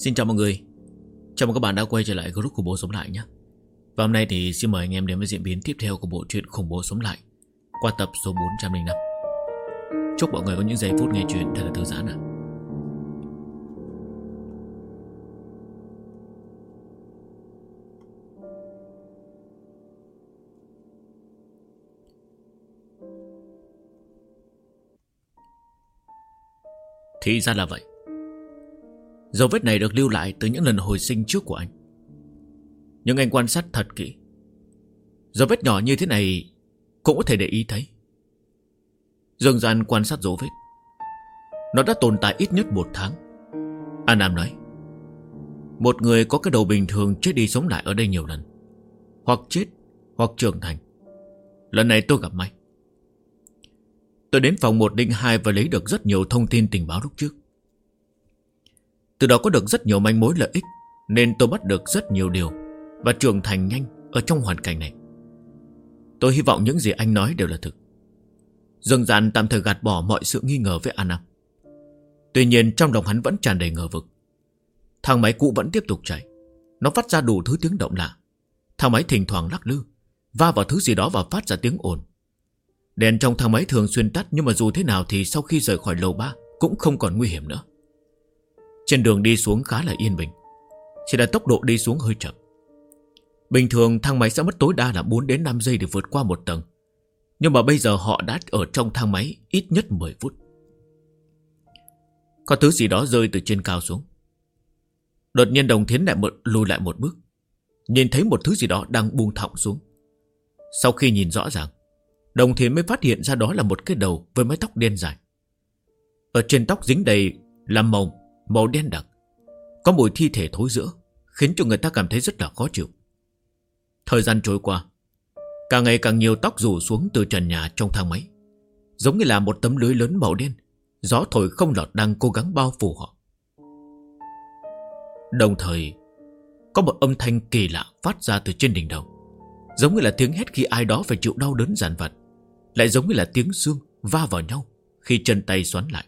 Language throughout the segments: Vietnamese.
Xin chào mọi người. Chào mừng các bạn đã quay trở lại group khủng bố sống lại nhé. Và hôm nay thì xin mời anh em đến với diễn biến tiếp theo của bộ truyện khủng bố sống lại qua tập số 405. Chúc mọi người có những giây phút nghe chuyện thật là thư giãn ạ. Thì ra là vậy. Dấu vết này được lưu lại từ những lần hồi sinh trước của anh. Nhưng anh quan sát thật kỹ. Dấu vết nhỏ như thế này cũng có thể để ý thấy. Dương Gian quan sát dấu vết. Nó đã tồn tại ít nhất 1 tháng. An Nam nói, một người có cái đầu bình thường chết đi sống lại ở đây nhiều lần. Hoặc chết hoặc trưởng thành. Lần này tôi gặp may. Tôi đến phòng 102 và lấy được rất nhiều thông tin tình báo lúc trước. Từ đó có được rất nhiều manh mối lợi ích, nên tôi bắt được rất nhiều điều và trưởng thành nhanh ở trong hoàn cảnh này. Tôi hy vọng những gì anh nói đều là thực. Dương Gian tạm thời gạt bỏ mọi sự nghi ngờ với An Nam. Tuy nhiên trong lòng hắn vẫn tràn đầy ngờ vực. Thang máy cũ vẫn tiếp tục chạy. Nó phát ra đủ thứ tiếng động lạ. Thang máy thỉnh thoảng lắc lư, va vào thứ gì đó và phát ra tiếng ồn. Đèn trong thang máy thường xuyên tắt, nhưng mà dù thế nào thì sau khi rời khỏi lầu 3 cũng không còn nguy hiểm nữa. Trên đường đi xuống khá là yên bình, chỉ là tốc độ đi xuống hơi chậm. Bình thường thang máy sẽ mất tối đa là 4 đến 5 giây để vượt qua một tầng, nhưng mà bây giờ họ đã ở trong thang máy ít nhất 10 phút. Có thứ gì đó rơi từ trên cao xuống. Đột nhiên Đồng Thiến lùi lại một bước, nhìn thấy một thứ gì đó đang buông thõng xuống. Sau khi nhìn rõ ràng, Đồng Thiến mới phát hiện ra đó là một cái đầu với mái tóc đen dài. Ở trên tóc dính đầy là màu đen đặc, có mùi thi thể thối rữa, khiến cho người ta cảm thấy rất là khó chịu. Thời gian trôi qua, càng ngày càng nhiều tóc rủ xuống từ trần nhà trong thang máy, giống như là một tấm lưới lớn màu đen, gió thổi không lọt đang cố gắng bao phủ họ. Đồng thời, có một âm thanh kỳ lạ phát ra từ trên đỉnh đầu, giống như là tiếng hét khi ai đó phải chịu đau đớn dằn vặt, lại giống như là tiếng xương va vào nhau khi chân tay xoắn lại.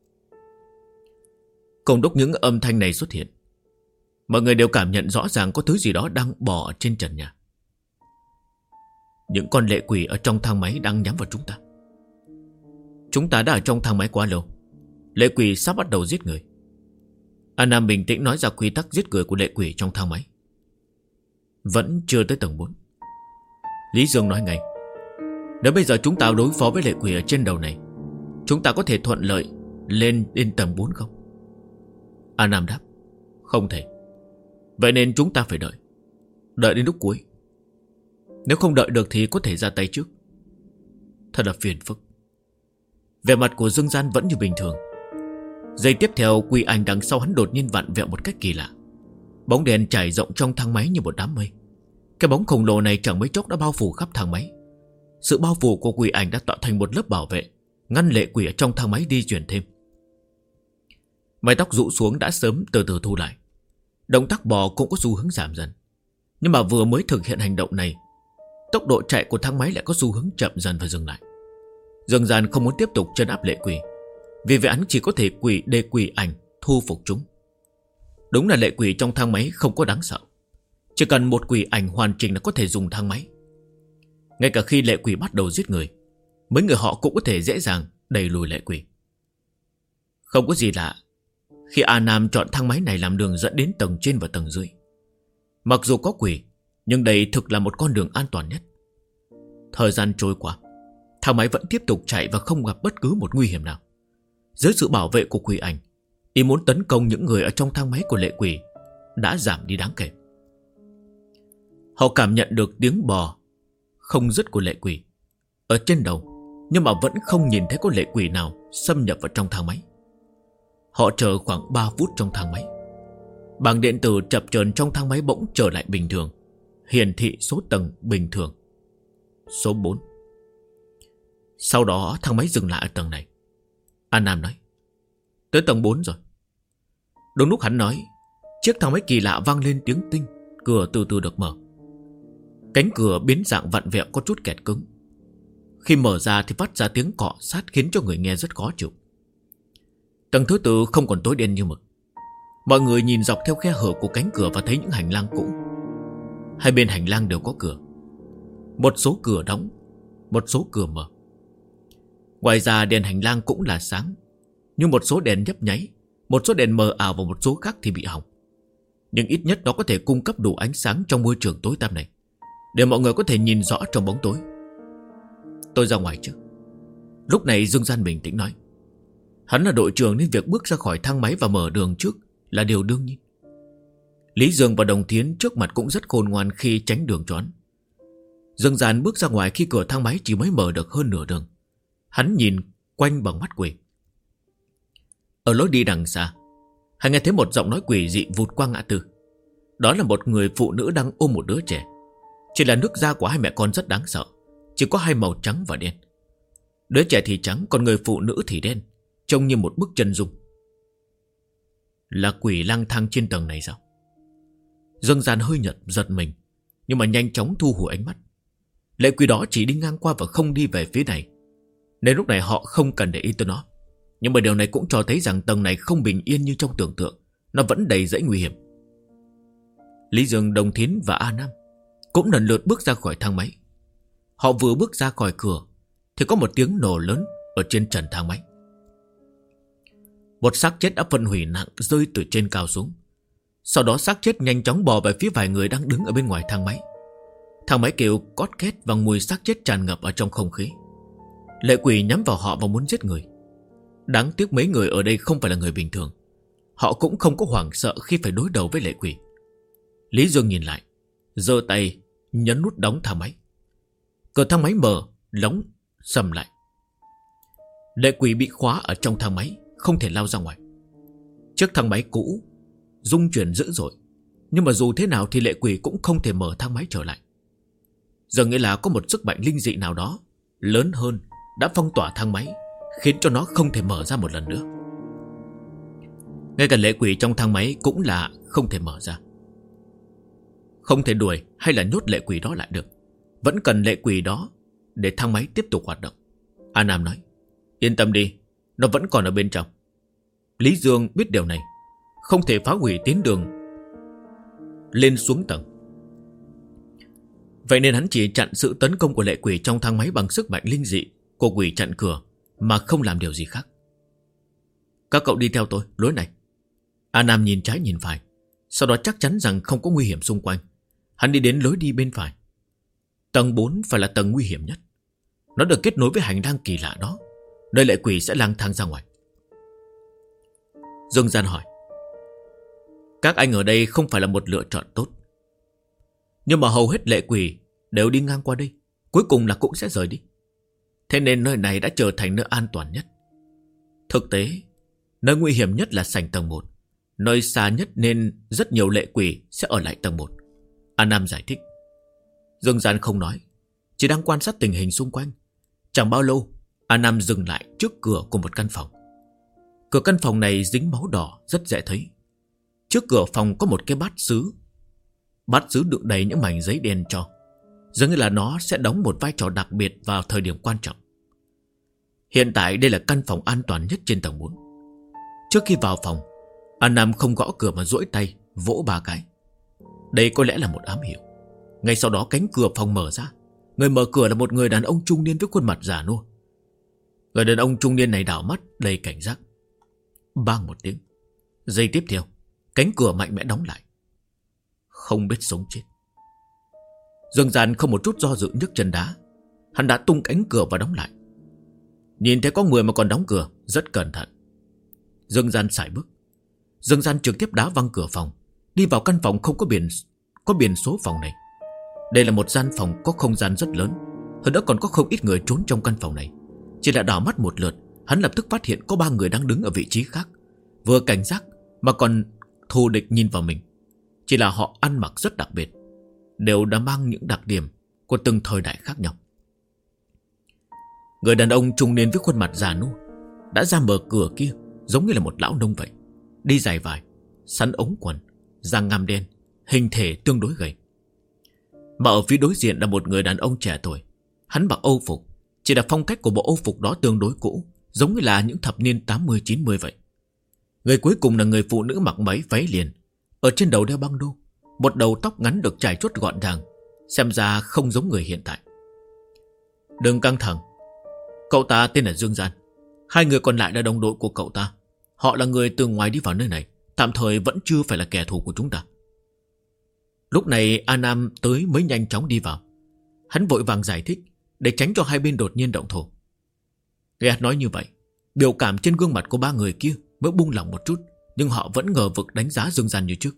Cùng lúc những âm thanh này xuất hiện, mọi người đều cảm nhận rõ ràng có thứ gì đó đang bò ở trên trần nhà. Những con lệ quỷ ở trong thang máy đang nhắm vào chúng ta. Chúng ta đã ở trong thang máy quá lâu, lệ quỷ sắp bắt đầu giết người. An Nam bình tĩnh nói ra quy tắc giết người của lệ quỷ trong thang máy. Vẫn chưa tới tầng 4. Lý Dương nói ngay, nếu bây giờ chúng ta đối phó với lệ quỷ ở trên đầu này, chúng ta có thể thuận lợi lên đến tầng 4 không? An Nam đáp, không thể. Vậy nên chúng ta phải đợi đến lúc cuối. Nếu không đợi được thì có thể ra tay trước. Thật là phiền phức. Vẻ mặt của Dương Gian vẫn như bình thường. Giây tiếp theo, quỷ ảnh đằng sau hắn đột nhiên vặn vẹo một cách kỳ lạ. Bóng đèn trải rộng trong thang máy như một đám mây. Cái bóng khổng lồ này chẳng mấy chốc đã bao phủ khắp thang máy. Sự bao phủ của quỷ ảnh đã tạo thành một lớp bảo vệ, ngăn lệ quỷ ở trong thang máy di chuyển thêm. Mái tóc rũ xuống đã sớm từ từ thu lại. Động tác bò cũng có xu hướng giảm dần. Nhưng mà vừa mới thực hiện hành động này, tốc độ chạy của thang máy lại có xu hướng chậm dần và dừng lại. Dương Gian không muốn tiếp tục trấn áp lệ quỷ, vì vậy hắn chỉ có thể để quỷ ảnh thu phục chúng. Đúng là lệ quỷ trong thang máy không có đáng sợ. Chỉ cần một quỷ ảnh hoàn chỉnh là có thể dùng thang máy. Ngay cả khi lệ quỷ bắt đầu giết người, mấy người họ cũng có thể dễ dàng đẩy lùi lệ quỷ. Không có gì lạ khi A Nam chọn thang máy này làm đường dẫn đến tầng trên và tầng dưới. Mặc dù có quỷ, nhưng đây thực là một con đường an toàn nhất. Thời gian trôi qua, thang máy vẫn tiếp tục chạy và không gặp bất cứ một nguy hiểm nào. Dưới sự bảo vệ của quỷ ảnh, ý muốn tấn công những người ở trong thang máy của lệ quỷ đã giảm đi đáng kể. Họ cảm nhận được tiếng bò không dứt của lệ quỷ ở trên đầu, nhưng mà vẫn không nhìn thấy có lệ quỷ nào xâm nhập vào trong thang máy. Họ chờ khoảng 3 phút trong thang máy. Bảng điện tử chập chờn trong thang máy bỗng trở lại bình thường, hiển thị số tầng bình thường, số 4. Sau đó thang máy dừng lại ở tầng này. An Nam nói, tới tầng 4 rồi. Đúng lúc hắn nói, chiếc thang máy kỳ lạ vang lên tiếng tinh, cửa từ từ được mở. Cánh cửa biến dạng vặn vẹo có chút kẹt cứng. Khi mở ra thì phát ra tiếng cọ sát khiến cho người nghe rất khó chịu. Tầng thứ tư không còn tối đen như mực. Mọi người nhìn dọc theo khe hở của cánh cửa và thấy những hành lang cũ. Hai bên hành lang đều có cửa. Một số cửa đóng, một số cửa mở. Ngoài ra đèn hành lang cũng là sáng, nhưng một số đèn nhấp nháy, một số đèn mờ ảo và một số khác thì bị hỏng. Nhưng ít nhất nó có thể cung cấp đủ ánh sáng trong môi trường tối tăm này, để mọi người có thể nhìn rõ trong bóng tối. Tôi ra ngoài trước. Lúc này Dương Gian bình tĩnh nói. Hắn là đội trưởng nên việc bước ra khỏi thang máy và mở đường trước là điều đương nhiên. Lý Dương và Đồng Thiến trước mặt cũng rất khôn ngoan khi tránh đường cho hắn. Dương Gian bước ra ngoài khi cửa thang máy chỉ mới mở được hơn nửa đường. Hắn nhìn quanh bằng mắt quỷ. Ở lối đi đằng xa, hắn nghe thấy một giọng nói quỷ dị vụt qua ngã tư. Đó là một người phụ nữ đang ôm một đứa trẻ. Chỉ là nước da của hai mẹ con rất đáng sợ, chỉ có hai màu trắng và đen. Đứa trẻ thì trắng, còn người phụ nữ thì đen, trông như một bức chân dung. Là quỷ lang thang trên tầng này sao? Dương Gian hơi giật mình, nhưng mà nhanh chóng thu hồi ánh mắt. Lệ quỷ đó chỉ đi ngang qua và không đi về phía này, nên lúc này họ không cần để ý tới nó. Nhưng mà điều này cũng cho thấy rằng tầng này không bình yên như trong tưởng tượng, nó vẫn đầy rẫy nguy hiểm. Lý Dương, Đồng Thiến và A Nam cũng lần lượt bước ra khỏi thang máy. Họ vừa bước ra khỏi cửa thì có một tiếng nổ lớn ở trên trần thang máy. Một xác chết đã phân hủy nặng rơi từ trên cao xuống. Sau đó xác chết nhanh chóng bò về phía vài người đang đứng ở bên ngoài thang máy. Thang máy kêu cót két và mùi xác chết tràn ngập ở trong không khí. Lệ quỷ nhắm vào họ và muốn giết người. Đáng tiếc mấy người ở đây không phải là người bình thường. Họ cũng không có hoảng sợ khi phải đối đầu với lệ quỷ. Lý Dương nhìn lại, giơ tay nhấn nút đóng thang máy. Cửa thang máy mở, lóng sầm lại. Lệ quỷ bị khóa ở trong thang máy, không thể lao ra ngoài. Chiếc thang máy cũ rung chuyển dữ dội, nhưng mà dù thế nào thì lệ quỷ cũng không thể mở thang máy trở lại. Giờ nghĩa là có một sức mạnh linh dị nào đó lớn hơn đã phong tỏa thang máy, khiến cho nó không thể mở ra một lần nữa. Ngay cả lệ quỷ trong thang máy cũng là không thể mở ra. Không thể đuổi hay là nhốt lệ quỷ đó lại được. Vẫn cần lệ quỷ đó để thang máy tiếp tục hoạt động. A Nam nói, yên tâm đi, nó vẫn còn ở bên trong. Lý Dương biết điều này, không thể phá hủy tuyến đường lên xuống tầng. Vậy nên hắn chỉ chặn sự tấn công của lệ quỷ trong thang máy bằng sức mạnh linh dị của quỷ chặn cửa, mà không làm điều gì khác. Các cậu đi theo tôi, lối này. A Nam nhìn trái nhìn phải, sau đó chắc chắn rằng không có nguy hiểm xung quanh. Hắn đi đến lối đi bên phải. Tầng 4 phải là tầng nguy hiểm nhất. Nó được kết nối với hành lang kỳ lạ đó, nơi lệ quỷ sẽ lang thang ra ngoài. Dương Gian hỏi, các anh ở đây không phải là một lựa chọn tốt, nhưng mà hầu hết lệ quỷ đều đi ngang qua đây, cuối cùng là cũng sẽ rời đi. Thế nên nơi này đã trở thành nơi an toàn nhất. Thực tế, nơi nguy hiểm nhất là sảnh tầng 1, nơi xa nhất nên rất nhiều lệ quỷ sẽ ở lại tầng 1. A Nam giải thích. Dương Gian không nói, chỉ đang quan sát tình hình xung quanh. Chẳng bao lâu, A Nam dừng lại trước cửa của một căn phòng. Cửa căn phòng này dính máu đỏ, rất dễ thấy. Trước cửa phòng có một cái bát sứ. Bát sứ đựng đầy những mảnh giấy đen cho, dường như là nó sẽ đóng một vai trò đặc biệt vào thời điểm quan trọng. Hiện tại đây là căn phòng an toàn nhất trên tầng 4. Trước khi vào phòng, A Nam không gõ cửa mà duỗi tay vỗ 3 cái. Đây có lẽ là một ám hiệu. Ngay sau đó cánh cửa phòng mở ra. Người mở cửa là một người đàn ông trung niên với khuôn mặt già nua. Người đàn ông trung niên này đảo mắt đầy cảnh giác. Bang một tiếng, giây tiếp theo, cánh cửa mạnh mẽ đóng lại. Không biết sống chết. Dương Gian không một chút do dự nhấc chân đá. Hắn đã tung cánh cửa và đóng lại. Nhìn thấy có người mà còn đóng cửa, rất cẩn thận. Dương Gian sải bước. Dương Gian trực tiếp đá văng cửa phòng, đi vào căn phòng không có biển số phòng này. Đây là một gian phòng có không gian rất lớn, hơn nữa còn có không ít người trốn trong căn phòng này. Chỉ là đảo mắt một lượt, hắn lập tức phát hiện có 3 người đang đứng ở vị trí khác, vừa cảnh giác mà còn thù địch nhìn vào mình. Chỉ là họ ăn mặc rất đặc biệt, đều đã mang những đặc điểm của từng thời đại khác nhau. Người đàn ông trung niên với khuôn mặt già nua đã ra mở cửa kia, giống như là một lão nông vậy, đi dài vải, sắn ống quần, da ngăm đen, hình thể tương đối gầy. Mà ở phía đối diện là một người đàn ông trẻ tuổi. Hắn mặc âu phục, chỉ là phong cách của bộ âu phục đó tương đối cũ, giống như là những thập niên 80-90 vậy. Người cuối cùng là người phụ nữ mặc váy liền, ở trên đầu đeo băng đô, một đầu tóc ngắn được trải chuốt gọn gàng, xem ra không giống người hiện tại. Đừng căng thẳng. Cậu ta tên là Dương Gian. Hai người còn lại là đồng đội của cậu ta. Họ là người từ ngoài đi vào nơi này, tạm thời vẫn chưa phải là kẻ thù của chúng ta. Lúc này A Nam tới mới nhanh chóng đi vào. Hắn vội vàng giải thích để tránh cho hai bên đột nhiên động thổ. Nghe hắn nói như vậy, biểu cảm trên gương mặt của ba người kia mới buông lỏng một chút, nhưng họ vẫn ngờ vực đánh giá Dương Gian như trước.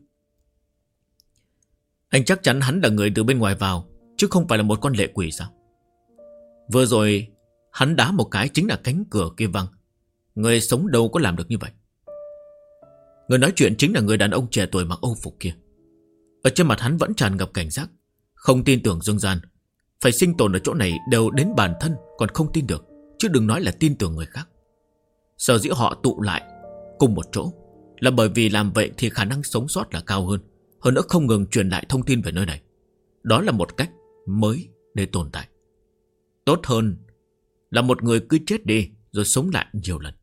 Anh chắc chắn hắn là người từ bên ngoài vào, chứ không phải là một con lệ quỷ sao? Vừa rồi hắn đá một cái chính là cánh cửa kia văng. Người sống đâu có làm được như vậy. Người nói chuyện chính là người đàn ông trẻ tuổi mặc âu phục kia. Ở trên mặt hắn vẫn tràn ngập cảnh giác, không tin tưởng Dương Gian phải sinh tồn ở chỗ này đều đến bản thân còn không tin được, chứ đừng nói là tin tưởng người khác. Sở dĩ họ tụ lại cùng một chỗ là bởi vì làm vậy thì khả năng sống sót là cao hơn. Hơn nữa không ngừng truyền lại thông tin về nơi này. Đó là một cách mới để tồn tại. Tốt hơn là một người cứ chết đi rồi sống lại nhiều lần.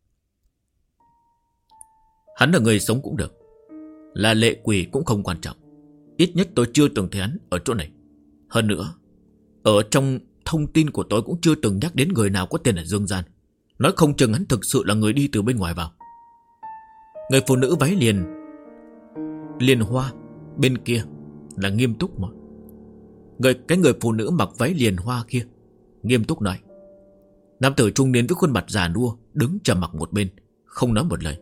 Hắn là người sống cũng được, là lệ quỷ cũng không quan trọng. Ít nhất tôi chưa từng thấy hắn ở chỗ này. Hơn nữa, ở trong thông tin của tôi cũng chưa từng nhắc đến người nào có tên là Dương Gian. Nói không chừng hắn thực sự là người đi từ bên ngoài vào. Người phụ nữ váy liền hoa bên kia là nghiêm túc mà. Cái người phụ nữ mặc váy liền hoa kia nghiêm túc nói. Nam tử trung niên với khuôn mặt già nua đứng trầm mặc một bên, không nói một lời.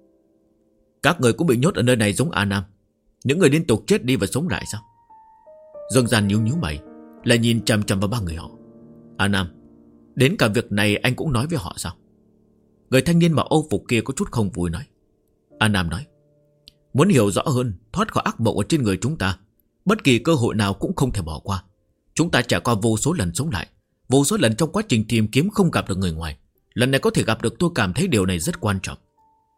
Các người cũng bị nhốt ở nơi này giống A Nam. Những người liên tục chết đi và sống lại sao? Dương Gian nhíu mày, lại nhìn chằm chằm vào ba người họ. A Nam, đến cả việc này anh cũng nói với họ sao? Người thanh niên mặc âu phục kia có chút không vui nói. A Nam nói, muốn hiểu rõ hơn thoát khỏi ác mộng ở trên người chúng ta, bất kỳ cơ hội nào cũng không thể bỏ qua. Chúng ta trải qua vô số lần sống lại, vô số lần trong quá trình tìm kiếm không gặp được người ngoài. Lần này có thể gặp được, tôi cảm thấy điều này rất quan trọng.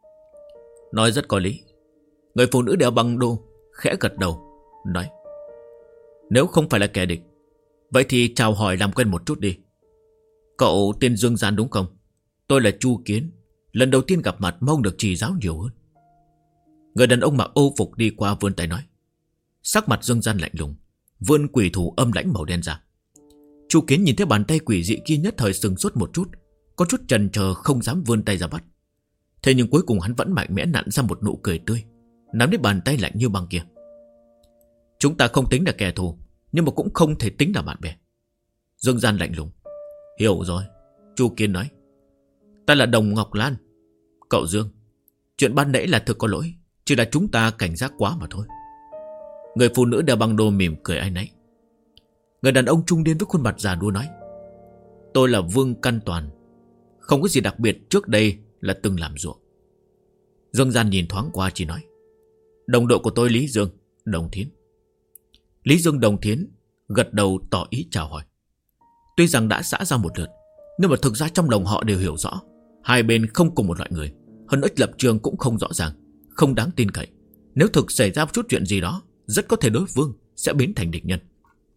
Nói rất có lý. Người phụ nữ đeo băng đô khẽ gật đầu nói, nếu không phải là kẻ địch, vậy thì chào hỏi làm quen một chút đi. Cậu tên Dương Gian đúng không? Tôi là Chu Kiến, lần đầu tiên gặp mặt, mong được chỉ giáo nhiều hơn. Người đàn ông mặc âu phục đi qua vươn tay nói. Sắc mặt Dương Gian lạnh lùng, vươn quỷ thủ âm lãnh màu đen ra. Chu Kiến nhìn thấy bàn tay quỷ dị kia nhất thời sừng sốt một chút, có chút chần chờ không dám vươn tay ra bắt. Thế nhưng cuối cùng hắn vẫn mạnh mẽ nặn ra một nụ cười tươi, nắm lấy bàn tay lạnh như băng kia. Chúng ta không tính là kẻ thù, nhưng mà cũng không thể tính là bạn bè. Dương Gian lạnh lùng. Hiểu rồi, Chu Kiến nói. Ta là Đồng Ngọc Lan. Cậu Dương, chuyện ban nãy là thực có lỗi, chỉ là chúng ta cảnh giác quá mà thôi. Người phụ nữ đeo băng đô mỉm cười áy náy. Người đàn ông trung niên với khuôn mặt già nua nói. Tôi là Vương Căn Toàn, không có gì đặc biệt, trước đây là từng làm ruộng. Dương Gian nhìn thoáng qua chỉ nói. Đồng đội của tôi Lý Dương, Đồng Thiến. Lý Dương Đồng Thiến gật đầu tỏ ý chào hỏi. Tuy rằng đã xã ra một lượt, nhưng mà thực ra trong lòng họ đều hiểu rõ hai bên không cùng một loại người. Hơn nữa lập trường cũng không rõ ràng, không đáng tin cậy. Nếu thực xảy ra một chút chuyện gì đó, rất có thể đối phương sẽ biến thành địch nhân.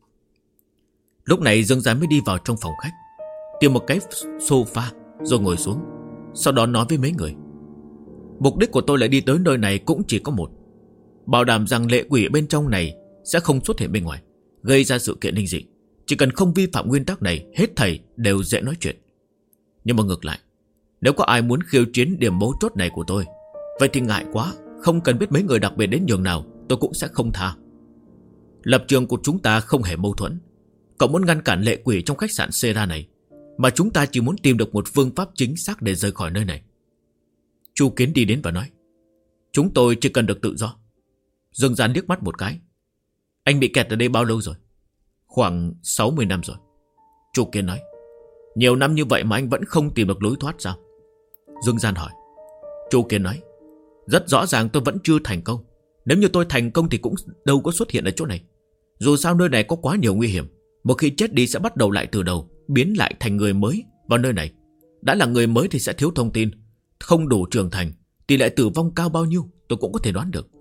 Lúc này Dương Gian mới đi vào trong phòng khách, tìm một cái sofa rồi ngồi xuống. Sau đó nói với mấy người. Mục đích của tôi lại đi tới nơi này cũng chỉ có một, bảo đảm rằng lệ quỷ bên trong này sẽ không xuất hiện bên ngoài, gây ra sự kiện linh dị. Chỉ cần không vi phạm nguyên tắc này, hết thảy đều dễ nói chuyện. Nhưng mà ngược lại, nếu có ai muốn khiêu chiến điểm mấu chốt này của tôi, vậy thì ngại quá, không cần biết mấy người đặc biệt đến nhường nào, tôi cũng sẽ không tha. Lập trường của chúng ta không hề mâu thuẫn. Cậu muốn ngăn cản lệ quỷ trong khách sạn Sera này, mà chúng ta chỉ muốn tìm được một phương pháp chính xác để rời khỏi nơi này. Chu Kiến đi đến và nói. Chúng tôi chỉ cần được tự do. Dương Gian liếc mắt một cái. Anh bị kẹt ở đây bao lâu rồi? Khoảng 60 năm rồi. Chu Kiến nói. Nhiều năm như vậy mà anh vẫn không tìm được lối thoát sao? Dương Gian hỏi. Chu Kiến nói. Rất rõ ràng tôi vẫn chưa thành công. Nếu như tôi thành công thì cũng đâu có xuất hiện ở chỗ này. Dù sao nơi này có quá nhiều nguy hiểm. Một khi chết đi sẽ bắt đầu lại từ đầu, biến lại thành người mới vào nơi này. Đã là người mới thì sẽ thiếu thông tin, không đủ trưởng thành, tỷ lệ tử vong cao bao nhiêu tôi cũng có thể đoán được.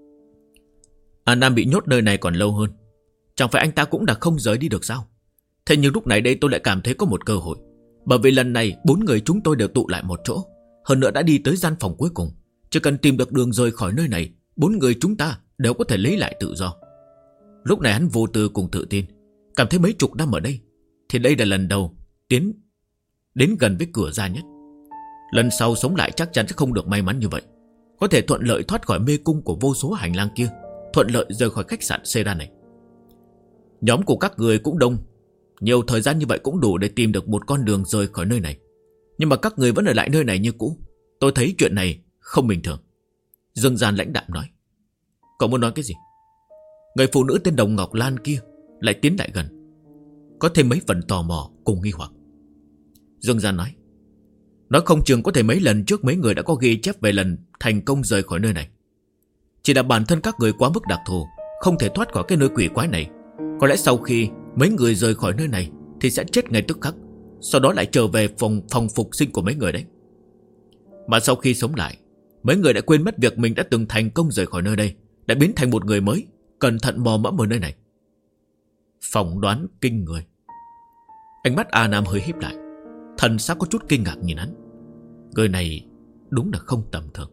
A Nam bị nhốt nơi này còn lâu hơn. Chẳng phải anh ta cũng đã không rời đi được sao? Thế nhưng lúc này đây tôi lại cảm thấy có một cơ hội. Bởi vì lần này 4 người chúng tôi đều tụ lại một chỗ, hơn nữa đã đi tới gian phòng cuối cùng. Chỉ cần tìm được đường rời khỏi nơi này, 4 người chúng ta đều có thể lấy lại tự do. Lúc này hắn vô tư cùng tự tin, cảm thấy mấy chục năm ở đây thì đây là lần đầu tiến đến gần với cửa ra nhất. Lần sau sống lại chắc chắn sẽ không được may mắn như vậy, có thể thuận lợi thoát khỏi mê cung của vô số hành lang kia, thuận lợi rời khỏi khách sạn Seda này. Nhóm của các người cũng đông, nhiều thời gian như vậy cũng đủ để tìm được một con đường rời khỏi nơi này. Nhưng mà các người vẫn ở lại nơi này như cũ. Tôi thấy chuyện này không bình thường. Dương Gian lãnh đạm nói. Cậu muốn nói cái gì? Người phụ nữ tên Đồng Ngọc Lan kia lại tiến lại gần, có thêm mấy phần tò mò cùng nghi hoặc. Dương Gian nói không chừng có thể mấy lần trước mấy người đã có ghi chép về lần thành công rời khỏi nơi này. Chỉ là bản thân các người quá mức đặc thù, không thể thoát khỏi cái nơi quỷ quái này. Có lẽ sau khi mấy người rời khỏi nơi này thì sẽ chết ngay tức khắc, sau đó lại trở về phòng phục sinh của mấy người đấy. Mà sau khi sống lại, mấy người đã quên mất việc mình đã từng thành công rời khỏi nơi đây, đã biến thành một người mới, cẩn thận mò mẫm ở nơi này. Phỏng đoán kinh người. Ánh mắt A Nam hơi híp lại, thần sắc có chút kinh ngạc nhìn hắn. Người này đúng là không tầm thường.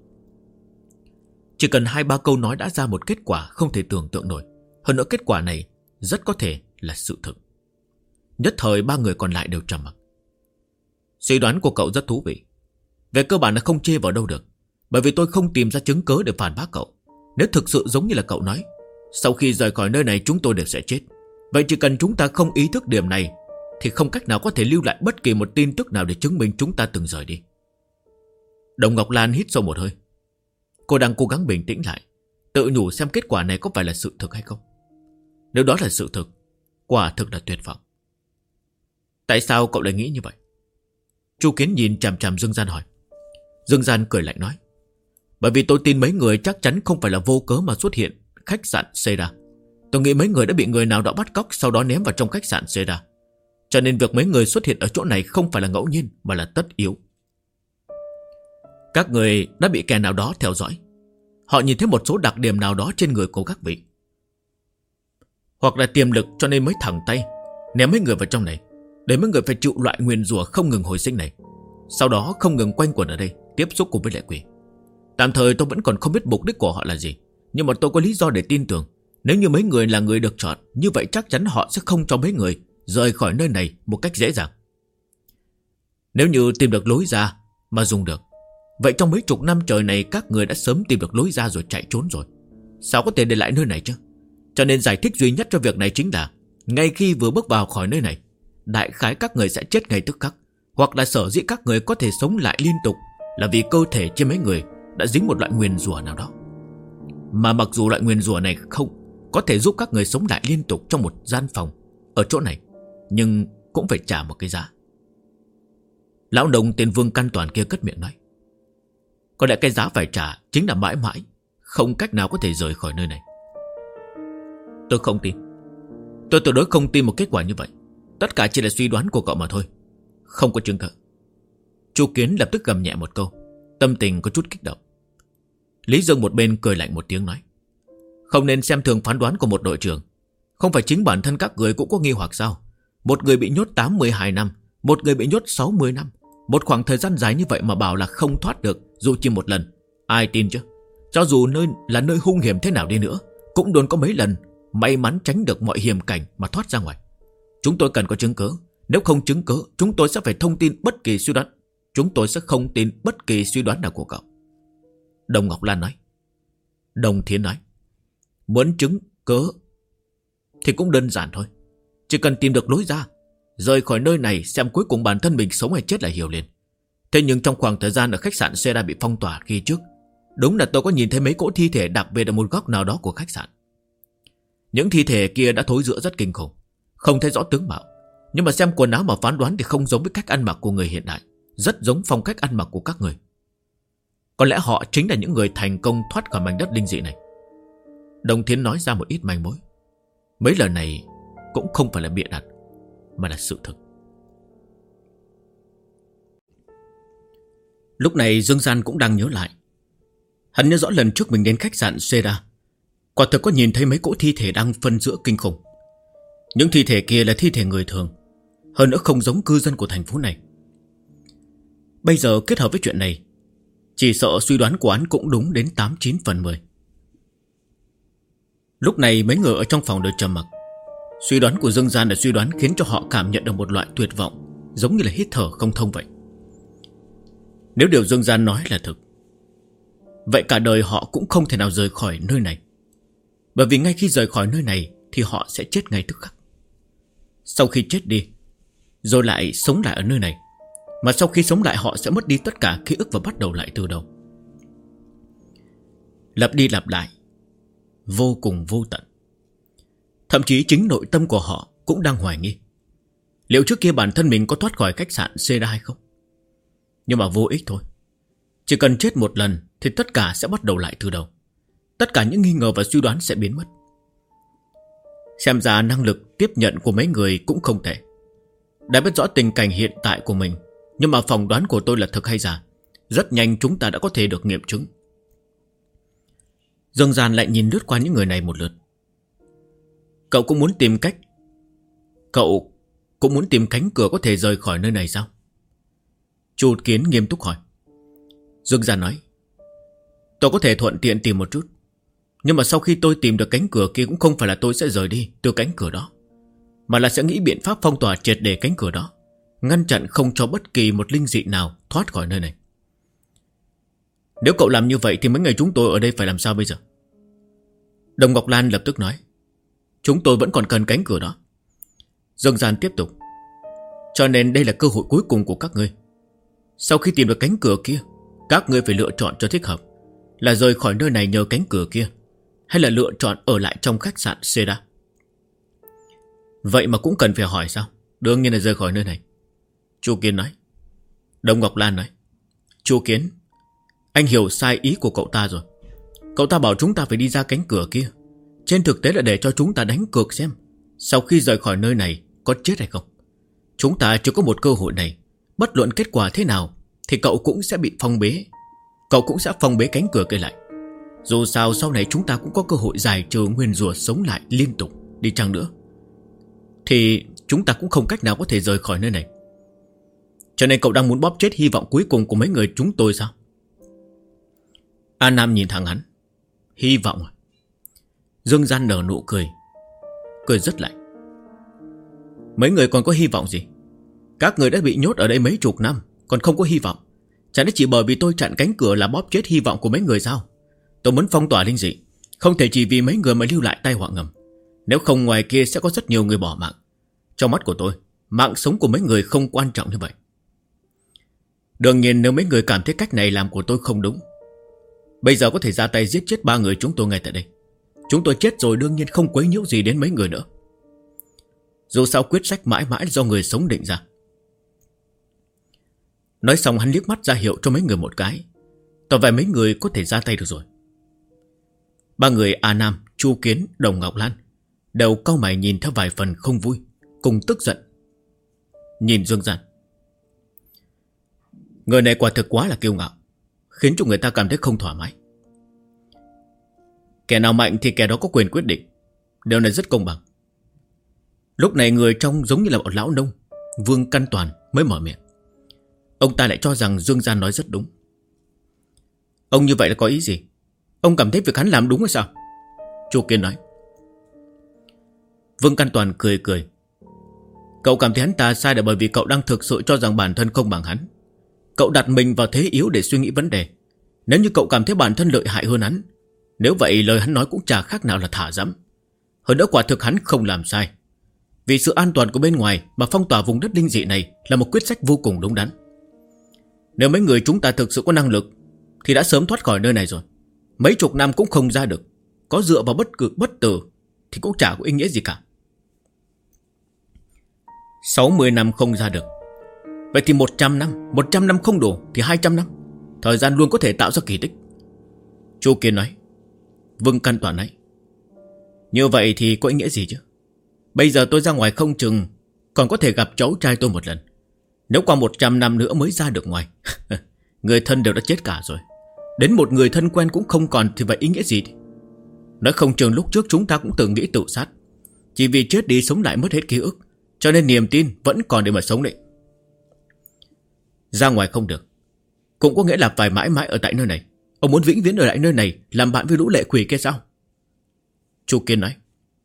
Chỉ cần 2-3 câu nói đã ra một kết quả không thể tưởng tượng nổi. Hơn nữa kết quả này rất có thể là sự thực. Nhất thời 3 người còn lại đều trầm mặc. Suy đoán của cậu rất thú vị. Về cơ bản là không chê vào đâu được, bởi vì tôi không tìm ra chứng cớ để phản bác cậu. Nếu thực sự giống như là cậu nói, sau khi rời khỏi nơi này chúng tôi đều sẽ chết. Vậy chỉ cần chúng ta không ý thức điểm này thì không cách nào có thể lưu lại bất kỳ một tin tức nào để chứng minh chúng ta từng rời đi. Đồng Ngọc Lan hít sâu một hơi. Cô đang cố gắng bình tĩnh lại, tự nhủ xem kết quả này có phải là sự thực hay không. Nếu đó là sự thực, quả thực là tuyệt vọng. Tại sao cậu lại nghĩ như vậy? Chu Kiến nhìn chằm chằm Dương Gian hỏi. Dương Gian cười lạnh nói. Bởi vì tôi tin mấy người chắc chắn không phải là vô cớ mà xuất hiện khách sạn Seda. Tôi nghĩ mấy người đã bị người nào đó bắt cóc, sau đó ném vào trong khách sạn Seda. Cho nên việc mấy người xuất hiện ở chỗ này không phải là ngẫu nhiên, mà là tất yếu. Các người đã bị kẻ nào đó theo dõi. Họ nhìn thấy một số đặc điểm nào đó trên người của các vị, hoặc là tiềm lực, cho nên mới thẳng tay ném mấy người vào trong này, để mấy người phải chịu loại nguyền rủa không ngừng hồi sinh này, sau đó không ngừng quanh quẩn ở đây, tiếp xúc cùng với lệ quỷ. Tạm thời tôi vẫn còn không biết mục đích của họ là gì, nhưng mà tôi có lý do để tin tưởng nếu như mấy người là người được chọn, như vậy chắc chắn họ sẽ không cho mấy người rời khỏi nơi này một cách dễ dàng. Nếu như tìm được lối ra mà dùng được, vậy trong mấy chục năm trời này các người đã sớm tìm được lối ra rồi chạy trốn rồi, sao có thể để lại nơi này chứ? Cho nên giải thích duy nhất cho việc này chính là ngay khi vừa bước vào khỏi nơi này, đại khái các người sẽ chết ngay tức khắc. Hoặc là sở dĩ các người có thể sống lại liên tục là vì cơ thể trên mấy người đã dính một loại nguyền rủa nào đó. Mà mặc dù loại nguyền rủa này không có thể giúp các người sống lại liên tục trong một gian phòng ở chỗ này, nhưng cũng phải trả một cái giá. Lão đồng tên Vương Căn Toàn kia cất miệng nói. Có lẽ cái giá phải trả chính là mãi mãi không cách nào có thể rời khỏi nơi này. Tôi không tin. Tôi tuyệt đối không tin một kết quả như vậy. Tất cả chỉ là suy đoán của cậu mà thôi, không có chứng cứ. Chu Kiến lập tức gầm nhẹ một câu, tâm tình có chút kích động. Lý Dương một bên cười lạnh một tiếng nói. Không nên xem thường phán đoán của một đội trưởng. Không phải chính bản thân các người cũng có nghi hoặc sao? Một người bị nhốt 82 năm, một người bị nhốt 60 năm, một khoảng thời gian dài như vậy mà bảo là không thoát được dù chỉ một lần, ai tin chứ? Cho dù nơi là nơi hung hiểm thế nào đi nữa, cũng luôn có mấy lần may mắn tránh được mọi hiểm cảnh mà thoát ra ngoài. Chúng tôi cần có chứng cứ. Nếu không chứng cứ, chúng tôi sẽ phải thông tin bất kỳ suy đoán. Chúng tôi sẽ không tin bất kỳ suy đoán nào của cậu. Đồng Ngọc Lan nói. Đồng Thiến nói. Muốn chứng cứ thì cũng đơn giản thôi. Chỉ cần tìm được lối ra, rời khỏi nơi này, xem cuối cùng bản thân mình sống hay chết là hiểu liền. Thế nhưng trong khoảng thời gian ở khách sạn Seda bị phong tỏa khi trước, đúng là tôi có nhìn thấy mấy cỗ thi thể, đặc biệt ở một góc nào đó của khách sạn. Những thi thể kia đã thối rữa rất kinh khủng, không thấy rõ tướng mạo, nhưng mà xem quần áo mà phán đoán thì không giống với cách ăn mặc của người hiện đại, rất giống phong cách ăn mặc của các người. Có lẽ họ chính là những người thành công thoát khỏi mảnh đất linh dị này. Đồng Thiến nói ra một ít manh mối. Mấy lời này cũng không phải là bịa đặt, mà là sự thực. Lúc này Dương Gian cũng đang nhớ lại. Hắn nhớ rõ lần trước mình đến khách sạn Seda, quả thực có nhìn thấy mấy cỗ thi thể đang phân giữa kinh khủng. Những thi thể kia là thi thể người thường, hơn nữa không giống cư dân của thành phố này. Bây giờ kết hợp với chuyện này, Chỉ sợ suy đoán của hắn cũng đúng đến 8-9 phần 10. Lúc này mấy người ở trong phòng đều trầm mặc. Suy đoán của Dương Gian là suy đoán khiến cho họ cảm nhận được một loại tuyệt vọng, giống như là hít thở không thông vậy. Nếu điều Dương Gian nói là thực, vậy cả đời họ cũng không thể nào rời khỏi nơi này. Bởi vì ngay khi rời khỏi nơi này thì họ sẽ chết ngay tức khắc. Sau khi chết đi, rồi lại sống lại ở nơi này, mà sau khi sống lại họ sẽ mất đi tất cả ký ức và bắt đầu lại từ đầu. Lặp đi lặp lại, vô cùng vô tận. Thậm chí chính nội tâm của họ cũng đang hoài nghi liệu trước kia bản thân mình có thoát khỏi khách sạn Seda hay không. Nhưng mà vô ích thôi. Chỉ cần chết một lần thì tất cả sẽ bắt đầu lại từ đầu. Tất cả những nghi ngờ và suy đoán sẽ biến mất. Xem ra năng lực tiếp nhận của mấy người cũng không tệ. Đã biết rõ tình cảnh hiện tại của mình, nhưng mà phỏng đoán của tôi là thực hay giả, rất nhanh chúng ta đã có thể được nghiệm chứng. Dương Gian lại nhìn lướt qua những người này một lượt. Cậu cũng muốn tìm cánh cửa có thể rời khỏi nơi này sao? Chu Kiến nghiêm túc hỏi. Dương Gian nói, tôi có thể thuận tiện tìm một chút, nhưng mà sau khi tôi tìm được cánh cửa kia cũng không phải là tôi sẽ rời đi từ cánh cửa đó, mà là sẽ nghĩ biện pháp phong tỏa triệt để cánh cửa đó, ngăn chặn không cho bất kỳ một linh dị nào thoát khỏi nơi này. Nếu cậu làm như vậy thì mấy người chúng tôi ở đây phải làm sao bây giờ? Đồng Ngọc Lan lập tức nói, chúng tôi vẫn còn cần cánh cửa đó. Dương Gian tiếp tục, cho nên đây là cơ hội cuối cùng của các ngươi. Sau khi tìm được cánh cửa kia, các ngươi phải lựa chọn cho thích hợp, là rời khỏi nơi này nhờ cánh cửa kia, hay là lựa chọn ở lại trong khách sạn Seda. Vậy mà cũng cần phải hỏi sao? Đương nhiên là rời khỏi nơi này, Chu Kiến nói. Đồng Ngọc Lan nói, Chu Kiến, anh hiểu sai ý của cậu ta rồi. Cậu ta bảo chúng ta phải đi ra cánh cửa kia, trên thực tế là để cho chúng ta đánh cược xem sau khi rời khỏi nơi này có chết hay không. Chúng ta chưa có một cơ hội này, bất luận kết quả thế nào thì cậu cũng sẽ bị phong bế. Cậu cũng sẽ phong bế cánh cửa kia lại. Dù sao sau này chúng ta cũng có cơ hội giải trừ nguyên rủa sống lại liên tục đi chăng nữa, thì chúng ta cũng không cách nào có thể rời khỏi nơi này. Cho nên cậu đang muốn bóp chết hy vọng cuối cùng của mấy người chúng tôi sao? An Nam nhìn thẳng hắn. Hy vọng à? Dương Gian nở nụ cười, cười rất lạnh. Mấy người còn có hy vọng gì? Các người đã bị nhốt ở đây mấy chục năm, còn không có hy vọng. Chẳng lẽ chỉ bởi vì tôi chặn cánh cửa là bóp chết hy vọng của mấy người sao? Tôi muốn phong tỏa linh dị, không thể chỉ vì mấy người mà lưu lại tai họa ngầm. Nếu không ngoài kia sẽ có rất nhiều người bỏ mạng. Trong mắt của tôi, mạng sống của mấy người không quan trọng như vậy. Đương nhiên nếu mấy người cảm thấy cách này làm của tôi không đúng, bây giờ có thể ra tay giết chết 3 người chúng tôi ngay tại đây. Chúng tôi chết rồi đương nhiên không quấy nhiễu gì đến mấy người nữa. Dù sao quyết sách mãi mãi do người sống định ra. Nói xong hắn liếc mắt ra hiệu cho mấy người một cái, tỏ vẻ mấy người có thể ra tay được rồi. 3 người A Nam, Chu Kiến, Đồng Ngọc Lan đều cau mày nhìn theo vài phần không vui cùng tức giận. Nhìn Dương Gian, người này quả thực quá là kiêu ngạo, khiến cho người ta cảm thấy không thoải mái. Kẻ nào mạnh thì kẻ đó có quyền quyết định, điều này rất công bằng. Lúc này người trong giống như là một lão nông, Vương Căn Toàn mới mở miệng. Ông ta lại cho rằng Dương Gian nói rất đúng. Ông như vậy là có ý gì? Ông cảm thấy việc hắn làm đúng hay sao? Chu Kiến nói. Vương Căn Toàn cười cười. Cậu cảm thấy hắn ta sai là bởi vì cậu đang thực sự cho rằng bản thân không bằng hắn. Cậu đặt mình vào thế yếu để suy nghĩ vấn đề. Nếu như cậu cảm thấy bản thân lợi hại hơn hắn, nếu vậy lời hắn nói cũng chả khác nào là thả dẫm. Hơn nữa quả thực hắn không làm sai. Vì sự an toàn của bên ngoài mà phong tỏa vùng đất linh dị này là một quyết sách vô cùng đúng đắn. Nếu mấy người chúng ta thực sự có năng lực thì đã sớm thoát khỏi nơi này rồi. Mấy chục năm cũng không ra được. Có dựa vào bất tử thì cũng chả có ý nghĩa gì cả. 60 năm không ra được, vậy thì 100 năm. 100 năm không đủ thì 200 năm. Thời gian luôn có thể tạo ra kỳ tích, Chu Kiến nói. Vương Căn Toàn nói. Như vậy thì có ý nghĩa gì chứ? Bây giờ tôi ra ngoài không chừng còn có thể gặp cháu trai tôi một lần. Nếu qua 100 năm nữa mới ra được ngoài người thân đều đã chết cả rồi. Đến một người thân quen cũng không còn thì vậy ý nghĩa gì? Nói không chừng lúc trước chúng ta cũng từng nghĩ tự sát, chỉ vì chết đi sống lại mất hết ký ức, cho nên niềm tin vẫn còn để mà sống đấy. Ra ngoài không được, cũng có nghĩa là phải mãi mãi ở tại nơi này. Ông muốn vĩnh viễn ở lại nơi này làm bạn với lũ lệ quỷ kia sao? Chu Kiên nói.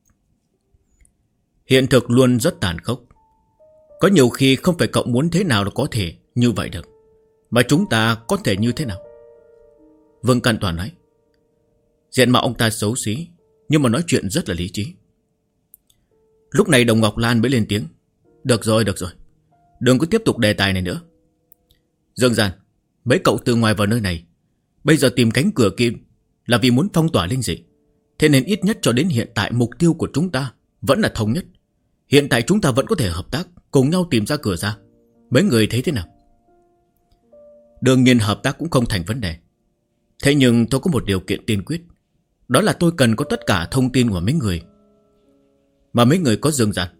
Hiện thực luôn rất tàn khốc. Có nhiều khi không phải cậu muốn thế nào là có thể như vậy được, mà chúng ta có thể như thế nào? Vương Căn Toàn nói. Diện mạo ông ta xấu xí, nhưng mà nói chuyện rất là lý trí. Lúc này Đồng Ngọc Lan mới lên tiếng. Được rồi, đừng có tiếp tục đề tài này nữa. Dương Gian, mấy cậu từ ngoài vào nơi này, bây giờ tìm cánh cửa kim là vì muốn phong tỏa linh dị. Thế nên ít nhất cho đến hiện tại mục tiêu của chúng ta vẫn là thống nhất. Hiện tại chúng ta vẫn có thể hợp tác, cùng nhau tìm ra cửa ra. Mấy người thấy thế nào? Đương nhiên hợp tác cũng không thành vấn đề. Thế nhưng tôi có một điều kiện tiên quyết. Đó là tôi cần có tất cả thông tin của mấy người. Mà mấy người có. Dương Gian,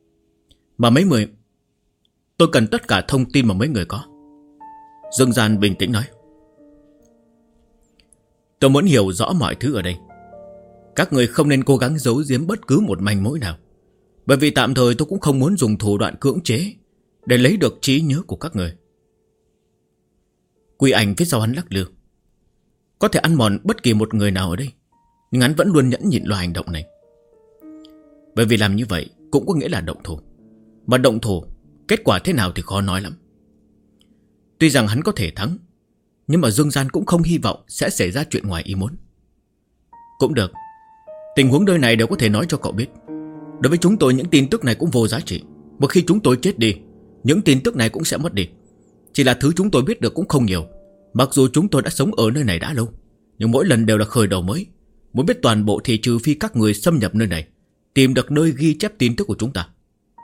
tôi cần tất cả thông tin mà mấy người có. Dương Gian bình tĩnh nói. Tôi muốn hiểu rõ mọi thứ ở đây. Các người không nên cố gắng giấu giếm bất cứ một manh mối nào, bởi vì tạm thời tôi cũng không muốn dùng thủ đoạn cưỡng chế để lấy được trí nhớ của các người. Quy Ảnh phía sau hắn lắc lư. Có thể ăn mòn bất kỳ một người nào ở đây, nhưng hắn vẫn luôn nhẫn nhịn loại hành động này. Bởi vì làm như vậy cũng có nghĩa là động thủ. Mà động thủ, kết quả thế nào thì khó nói lắm. Tuy rằng hắn có thể thắng, nhưng mà Dương Gian cũng không hy vọng sẽ xảy ra chuyện ngoài ý muốn. Cũng được, tình huống nơi này đều có thể nói cho cậu biết. Đối với chúng tôi những tin tức này cũng vô giá trị. Một khi chúng tôi chết đi, những tin tức này cũng sẽ mất đi. Chỉ là thứ chúng tôi biết được cũng không nhiều. Mặc dù chúng tôi đã sống ở nơi này đã lâu, nhưng mỗi lần đều là khởi đầu mới. Muốn biết toàn bộ thì trừ phi các người xâm nhập nơi này, tìm được nơi ghi chép tin tức của chúng ta.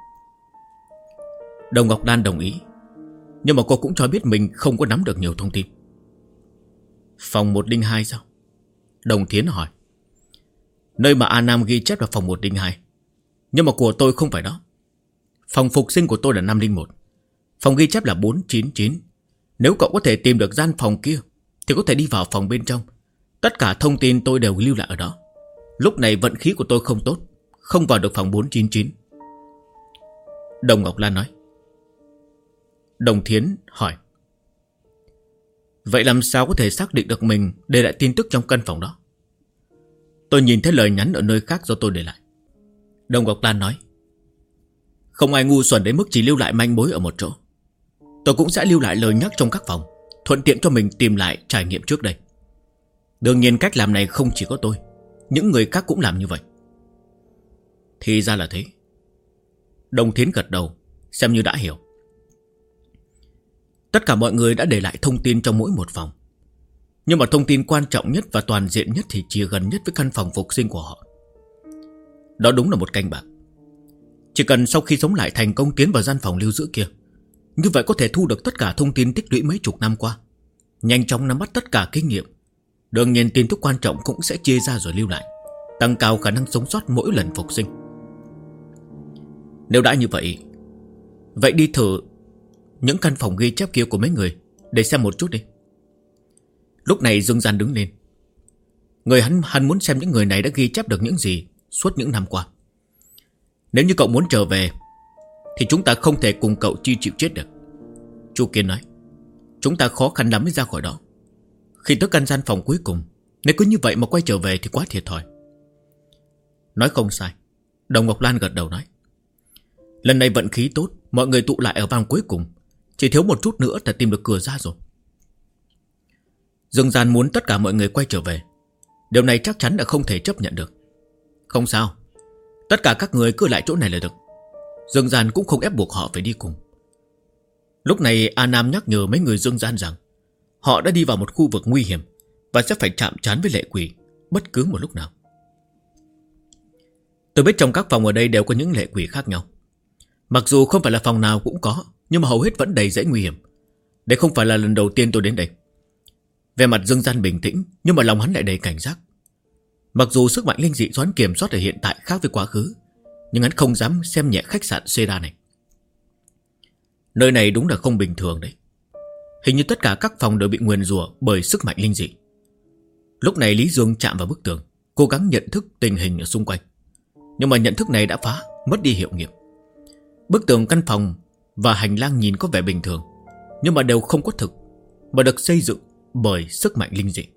Đồng Ngọc Lan đồng ý, nhưng mà cô cũng cho biết mình không có nắm được nhiều thông tin. Phòng 102 sao? Đồng Thiến hỏi. Nơi mà A Nam ghi chép là phòng 102, nhưng mà của tôi không phải đó. Phòng phục sinh của tôi là 501, phòng ghi chép là 499. Nếu cậu có thể tìm được gian phòng kia thì có thể đi vào phòng bên trong. Tất cả thông tin tôi đều lưu lại ở đó. Lúc này vận khí của tôi không tốt, không vào được phòng 499. Đồng Ngọc Lan nói. Đồng Thiến hỏi. Vậy làm sao có thể xác định được mình để lại tin tức trong căn phòng đó? Tôi nhìn thấy lời nhắn ở nơi khác do tôi để lại. Đồng Ngọc Lan nói. Không ai ngu xuẩn đến mức chỉ lưu lại manh mối ở một chỗ. Tôi cũng sẽ lưu lại lời nhắc trong các phòng, thuận tiện cho mình tìm lại trải nghiệm trước đây. Đương nhiên cách làm này không chỉ có tôi, những người khác cũng làm như vậy. Thì ra là thế. Đồng Thiến gật đầu, xem như đã hiểu. Tất cả mọi người đã để lại thông tin trong mỗi một phòng, nhưng mà thông tin quan trọng nhất và toàn diện nhất thì chỉ gần nhất với căn phòng phục sinh của họ. Đó đúng là một canh bạc. Chỉ cần sau khi sống lại thành công tiến vào gian phòng lưu giữ kia, như vậy có thể thu được tất cả thông tin tích lũy mấy chục năm qua, nhanh chóng nắm bắt tất cả kinh nghiệm. Đương nhiên tin tức quan trọng cũng sẽ chia ra rồi lưu lại, tăng cao khả năng sống sót mỗi lần phục sinh. Nếu đã như vậy, vậy đi thử những căn phòng ghi chép kia của mấy người để xem một chút đi. Lúc này Dương Gian đứng lên. Người hắn muốn xem những người này đã ghi chép được những gì suốt những năm qua. Nếu như cậu muốn trở về thì chúng ta không thể cùng cậu chịu chết được. Chu Kiên nói. Chúng ta khó khăn lắm mới ra khỏi đó. Khi tới căn gian phòng cuối cùng, nếu cứ như vậy mà quay trở về thì quá thiệt thòi. Nói không sai. Đồng Ngọc Lan gật đầu nói. Lần này vận khí tốt, mọi người tụ lại ở vòng cuối cùng, chỉ thiếu một chút nữa là tìm được cửa ra rồi. Dương Gian muốn tất cả mọi người quay trở về. Điều này chắc chắn là không thể chấp nhận được. Không sao, tất cả các người cứ lại chỗ này là được. Dương Gian cũng không ép buộc họ phải đi cùng. Lúc này A Nam nhắc nhở mấy người Dương Gian rằng họ đã đi vào một khu vực nguy hiểm và sẽ phải chạm trán với lệ quỷ bất cứ một lúc nào. Tôi biết trong các phòng ở đây đều có những lệ quỷ khác nhau. Mặc dù không phải là phòng nào cũng có, nhưng mà hầu hết vẫn đầy dẫy nguy hiểm. Đây không phải là lần đầu tiên tôi đến đây. Về mặt Dương Gian bình tĩnh, nhưng mà lòng hắn lại đầy cảnh giác. Mặc dù sức mạnh linh dị do hắn kiểm soát ở hiện tại khác với quá khứ, nhưng hắn không dám xem nhẹ khách sạn Seda này. Nơi này đúng là không bình thường đấy. Hình như tất cả các phòng đều bị nguyền rủa bởi sức mạnh linh dị. Lúc này Lý Dương chạm vào bức tường, cố gắng nhận thức tình hình ở xung quanh. Nhưng mà nhận thức này đã phá, mất đi hiệu nghiệm. Bức tường căn phòng và hành lang nhìn có vẻ bình thường, nhưng mà đều không có thực. mà được xây dựng bởi sức mạnh linh dị.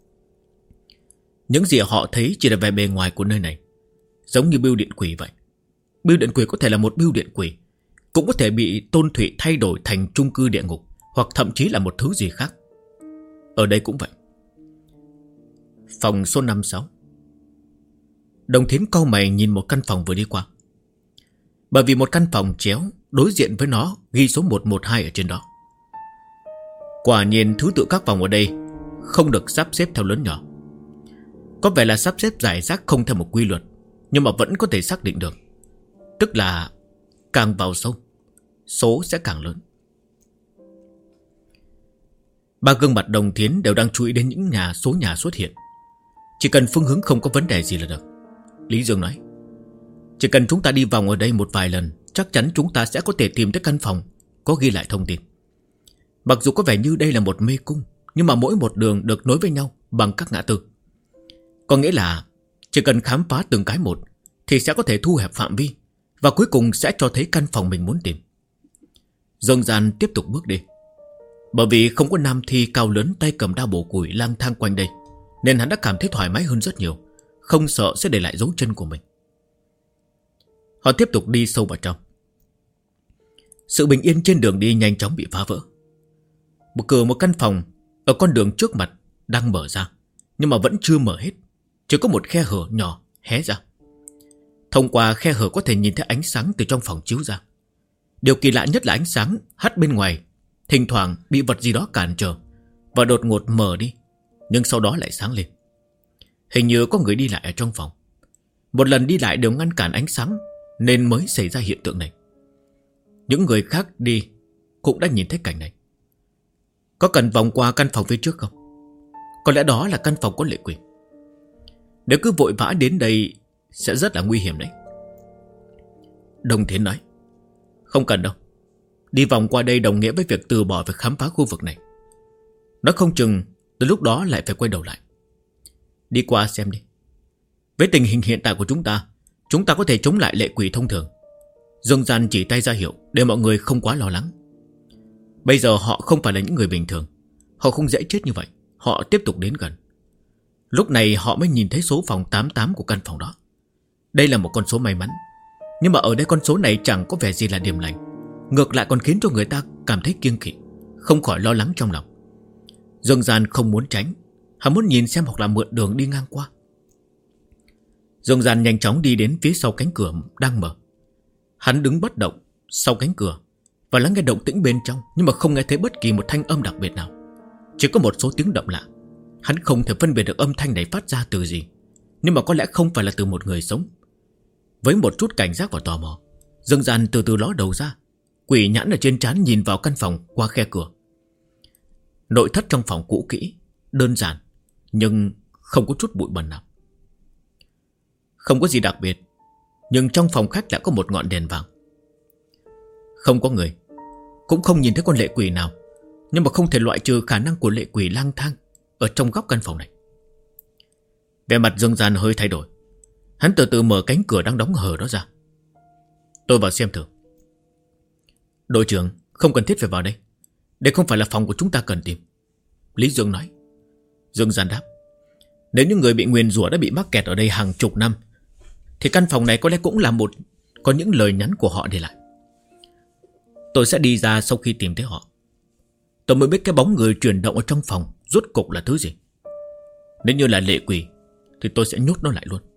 Những gì họ thấy chỉ là vẻ bề ngoài của nơi này, giống như bưu điện quỷ vậy. Bưu điện quỷ có thể là một bưu điện quỷ, cũng có thể bị Tôn Thụy thay đổi thành chung cư địa ngục, hoặc thậm chí là một thứ gì khác. Ở đây cũng vậy. Phòng số 56. Đồng Thiến cau mày nhìn một căn phòng vừa đi qua. Bởi vì một căn phòng chéo đối diện với nó ghi số 112 ở trên đó. Quả nhiên thứ tự các phòng ở đây không được sắp xếp theo lớn nhỏ. Có vẻ là sắp xếp rải rác không theo một quy luật, nhưng mà vẫn có thể xác định được. Tức là càng vào sâu, số sẽ càng lớn. Ba gương mặt Đồng Thiến đều đang chú ý đến những số nhà xuất hiện. Chỉ cần phương hướng không có vấn đề gì là được. Lý Dương nói, chỉ cần chúng ta đi vòng ở đây một vài lần, chắc chắn chúng ta sẽ có thể tìm tới căn phòng có ghi lại thông tin. Mặc dù có vẻ như đây là một mê cung, nhưng mà mỗi một đường được nối với nhau bằng các ngã tư. Có nghĩa là chỉ cần khám phá từng cái một thì sẽ có thể thu hẹp phạm vi, và cuối cùng sẽ cho thấy căn phòng mình muốn tìm. Dương Gian tiếp tục bước đi. Bởi vì không có nam thi cao lớn tay cầm đao bổ củi lang thang quanh đây, nên hắn đã cảm thấy thoải mái hơn rất nhiều, không sợ sẽ để lại dấu chân của mình. Họ tiếp tục đi sâu vào trong. Sự bình yên trên đường đi nhanh chóng bị phá vỡ. Một căn phòng ở con đường trước mặt đang mở ra, nhưng mà vẫn chưa mở hết, chỉ có một khe hở nhỏ hé ra. Thông qua khe hở có thể nhìn thấy ánh sáng từ trong phòng chiếu ra. Điều kỳ lạ nhất là ánh sáng hắt bên ngoài thỉnh thoảng bị vật gì đó cản trở và đột ngột mở đi, nhưng sau đó lại sáng lên. Hình như có người đi lại ở trong phòng. Một lần đi lại đều ngăn cản ánh sáng, nên mới xảy ra hiện tượng này. Những người khác đi cũng đã nhìn thấy cảnh này. Có cần vòng qua căn phòng phía trước không? Có lẽ đó là căn phòng có lệ quỷ. Nếu cứ vội vã đến đây sẽ rất là nguy hiểm đấy. Đồng Thiến nói, không cần đâu. Đi vòng qua đây đồng nghĩa với việc từ bỏ việc khám phá khu vực này. Nó không chừng từ lúc đó lại phải quay đầu lại. Đi qua xem đi. Với tình hình hiện tại của chúng ta có thể chống lại lệ quỷ thông thường. Dương Gian chỉ tay ra hiệu để mọi người không quá lo lắng. Bây giờ họ không phải là những người bình thường. Họ không dễ chết như vậy. Họ tiếp tục đến gần. Lúc này họ mới nhìn thấy số phòng 88 của căn phòng đó. Đây là một con số may mắn, nhưng mà ở đây con số này chẳng có vẻ gì là điềm lành, ngược lại còn khiến cho người ta cảm thấy kiêng kỵ, không khỏi lo lắng trong lòng. Dương Gian không muốn tránh, hắn muốn nhìn xem hoặc là mượn đường đi ngang qua. Dương Gian nhanh chóng đi đến phía sau cánh cửa đang mở. Hắn đứng bất động sau cánh cửa và lắng nghe động tĩnh bên trong, nhưng mà không nghe thấy bất kỳ một thanh âm đặc biệt nào. Chỉ có một số tiếng động lạ. Hắn không thể phân biệt được âm thanh này phát ra từ gì, nhưng mà có lẽ không phải là từ một người sống. Với một chút cảnh giác và tò mò, Dương Gian từ từ ló đầu ra, quỷ nhãn ở trên trán nhìn vào căn phòng qua khe cửa. Nội thất trong phòng cũ kỹ, đơn giản, nhưng không có chút bụi bẩn nào. Không có gì đặc biệt, nhưng trong phòng khách lại có một ngọn đèn vàng. Không có người, cũng không nhìn thấy con lệ quỷ nào, nhưng mà không thể loại trừ khả năng của lệ quỷ lang thang ở trong góc căn phòng này. Vẻ mặt Dương Gian hơi thay đổi. Hắn từ từ mở cánh cửa đang đóng hờ đó ra. Tôi vào xem thử. Đội trưởng, không cần thiết phải vào đây. Đây không phải là phòng của chúng ta cần tìm. Lý Dương nói. Dương Gian đáp, nếu những người bị nguyền rủa đã bị mắc kẹt ở đây hàng chục năm, thì căn phòng này có lẽ cũng là có những lời nhắn của họ để lại. Tôi sẽ đi ra sau khi tìm thấy họ. Tôi mới biết cái bóng người chuyển động ở trong phòng rốt cục là thứ gì. Nếu như là lệ quỷ thì tôi sẽ nhốt nó lại luôn.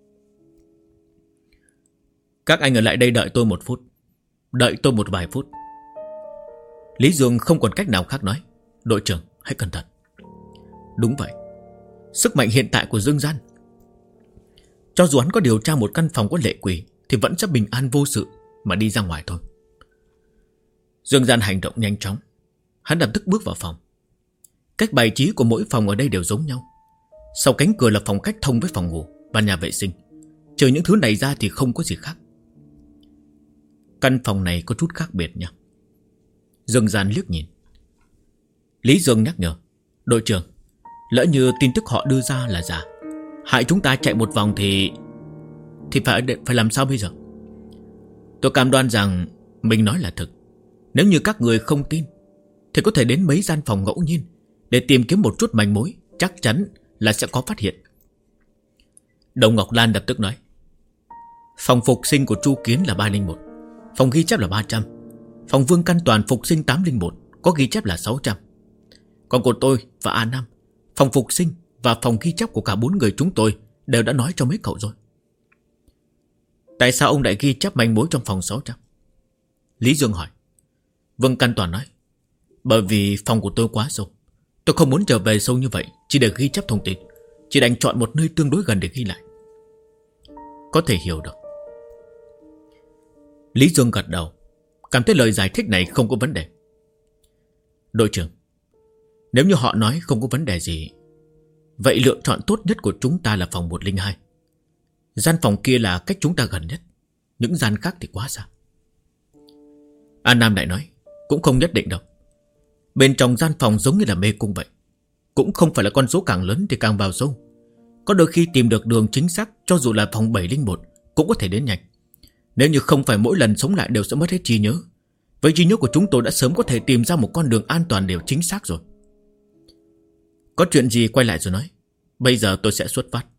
Các anh ở lại đây đợi tôi 1 phút. Đợi tôi một vài phút. Lý Dương không còn cách nào khác nói. Đội trưởng, hãy cẩn thận. Đúng vậy. Sức mạnh hiện tại của Dương Gian, cho dù hắn có điều tra một căn phòng có lệ quỷ, thì vẫn sẽ bình an vô sự mà đi ra ngoài thôi. Dương Gian hành động nhanh chóng. Hắn lập tức bước vào phòng. Cách bài trí của mỗi phòng ở đây đều giống nhau. Sau cánh cửa là phòng khách thông với phòng ngủ và nhà vệ sinh. Trừ những thứ này ra thì không có gì khác. Căn phòng này có chút khác biệt nha. Dương Gian liếc nhìn. Lý Dương nhắc nhở. Đội trưởng, lỡ như tin tức họ đưa ra là giả, hại chúng ta chạy một vòng thì phải làm sao bây giờ? Tôi cam đoan rằng mình nói là thực. Nếu như các người không tin thì có thể đến mấy gian phòng ngẫu nhiên, để tìm kiếm một chút manh mối, chắc chắn là sẽ có phát hiện. Đồng Ngọc Lan lập tức nói: Phòng phục sinh của Chu Kiến là 301, phòng ghi chép là 300. Phòng Vương Căn Toàn phục sinh 801, có ghi chép là 600. Còn của tôi và A Nam, phòng phục sinh và phòng ghi chép của cả 4 người chúng tôi đều đã nói cho mấy cậu rồi. Tại sao ông lại ghi chép manh mối trong phòng 600? Lý Dương hỏi. Vương Căn Toàn nói: Bởi vì phòng của tôi quá sâu, tôi không muốn trở về sâu như vậy chỉ để ghi chép thông tin, chỉ đành chọn một nơi tương đối gần để ghi lại. Có thể hiểu được. Lý Dương gật đầu, cảm thấy lời giải thích này không có vấn đề. Đội trưởng, nếu như họ nói không có vấn đề gì, vậy lựa chọn tốt nhất của chúng ta là phòng 102. Gian phòng kia là cách chúng ta gần nhất, những gian khác thì quá xa. An Nam lại nói: Cũng không nhất định đâu. Bên trong gian phòng giống như là mê cung vậy, cũng không phải là con số càng lớn thì càng vào sâu. Có đôi khi tìm được đường chính xác, cho dù là phòng 701 cũng có thể đến nhanh. Nếu như không phải mỗi lần sống lại đều sẽ mất hết trí nhớ, vậy trí nhớ của chúng tôi đã sớm có thể tìm ra một con đường an toàn đều chính xác rồi. Có chuyện gì quay lại rồi nói. Bây giờ tôi sẽ xuất phát.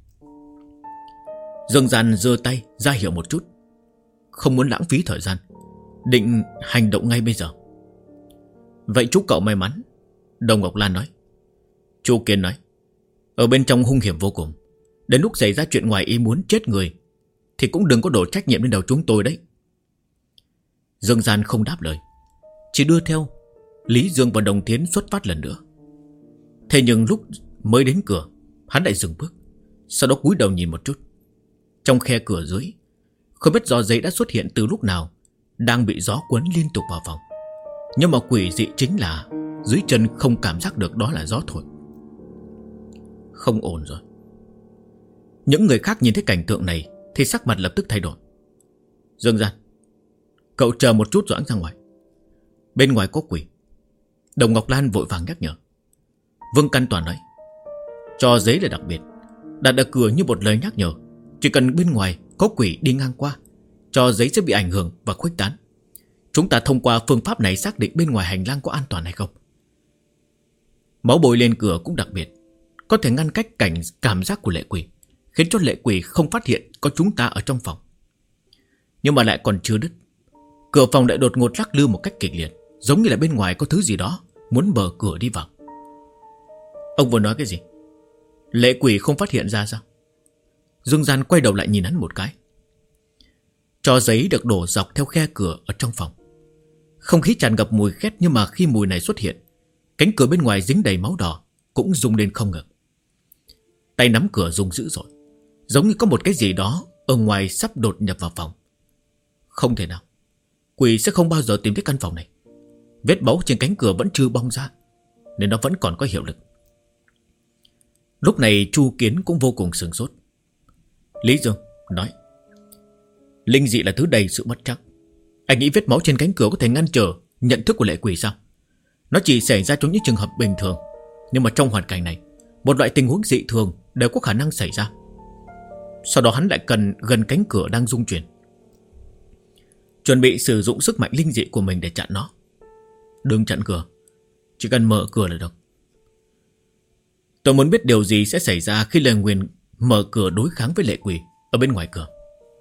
Dương Gian giơ tay ra hiệu một chút, không muốn lãng phí thời gian, định hành động ngay bây giờ. Vậy chúc cậu may mắn, Đồng Ngọc Lan nói. Chu Kiến nói: Ở bên trong hung hiểm vô cùng, đến lúc xảy ra chuyện ngoài ý muốn chết người thì cũng đừng có đổ trách nhiệm lên đầu chúng tôi đấy. Dương Gian không đáp lời, chỉ đưa theo Lý Dương và Đồng Tiến xuất phát lần nữa. Thế nhưng lúc mới đến cửa, hắn lại dừng bước, sau đó cúi đầu nhìn một chút. Trong khe cửa dưới, không biết gió giấy đã xuất hiện từ lúc nào, đang bị gió cuốn liên tục vào phòng. Nhưng mà quỷ dị chính là dưới chân không cảm giác được đó là gió thổi. Không ổn rồi. Những người khác nhìn thấy cảnh tượng này thì sắc mặt lập tức thay đổi. Dương Gian, cậu chờ một chút rồi anh ra ngoài. Bên ngoài có quỷ. Đồng Ngọc Lan vội vàng nhắc nhở. Vương Căn Toàn nói: Cho giấy là đặc biệt, đặt ở cửa như một lời nhắc nhở. Chỉ cần bên ngoài có quỷ đi ngang qua, cho giấy sẽ bị ảnh hưởng và khuếch tán. Chúng ta thông qua phương pháp này xác định bên ngoài hành lang có an toàn hay không. Máu bôi lên cửa cũng đặc biệt, có thể ngăn cách cảnh cảm giác của lệ quỷ, khiến cho lệ quỷ không phát hiện có chúng ta ở trong phòng. Nhưng mà lại còn chưa đứt, cửa phòng lại đột ngột lắc lư một cách kịch liệt, giống như là bên ngoài có thứ gì đó muốn mở cửa đi vào. Ông vừa nói cái gì? Lệ quỷ không phát hiện ra sao? Dương Gian quay đầu lại nhìn hắn một cái. Tro giấy được đổ dọc theo khe cửa ở trong phòng. Không khí tràn ngập mùi khét, nhưng mà khi mùi này xuất hiện, cánh cửa bên ngoài dính đầy máu đỏ cũng rung lên không ngừng. Tay nắm cửa rung dữ dội, giống như có một cái gì đó ở ngoài sắp đột nhập vào phòng. Không thể nào, quỷ sẽ không bao giờ tìm thấy căn phòng này. Vết máu trên cánh cửa vẫn chưa bong ra, nên nó vẫn còn có hiệu lực. Lúc này Chu Kiến cũng vô cùng sửng sốt. Lý Dương nói: Linh dị là thứ đầy sự bất trắc. Anh nghĩ vết máu trên cánh cửa có thể ngăn trở nhận thức của lệ quỷ sao? Nó chỉ xảy ra trong những trường hợp bình thường, nhưng mà trong hoàn cảnh này, một loại tình huống dị thường đều có khả năng xảy ra. Sau đó hắn lại cần gần cánh cửa đang rung chuyển, chuẩn bị sử dụng sức mạnh linh dị của mình để chặn nó. Đừng chặn cửa, chỉ cần mở cửa là được. Tôi muốn biết điều gì sẽ xảy ra khi lời nguyền mở cửa đối kháng với lệ quỷ ở bên ngoài cửa.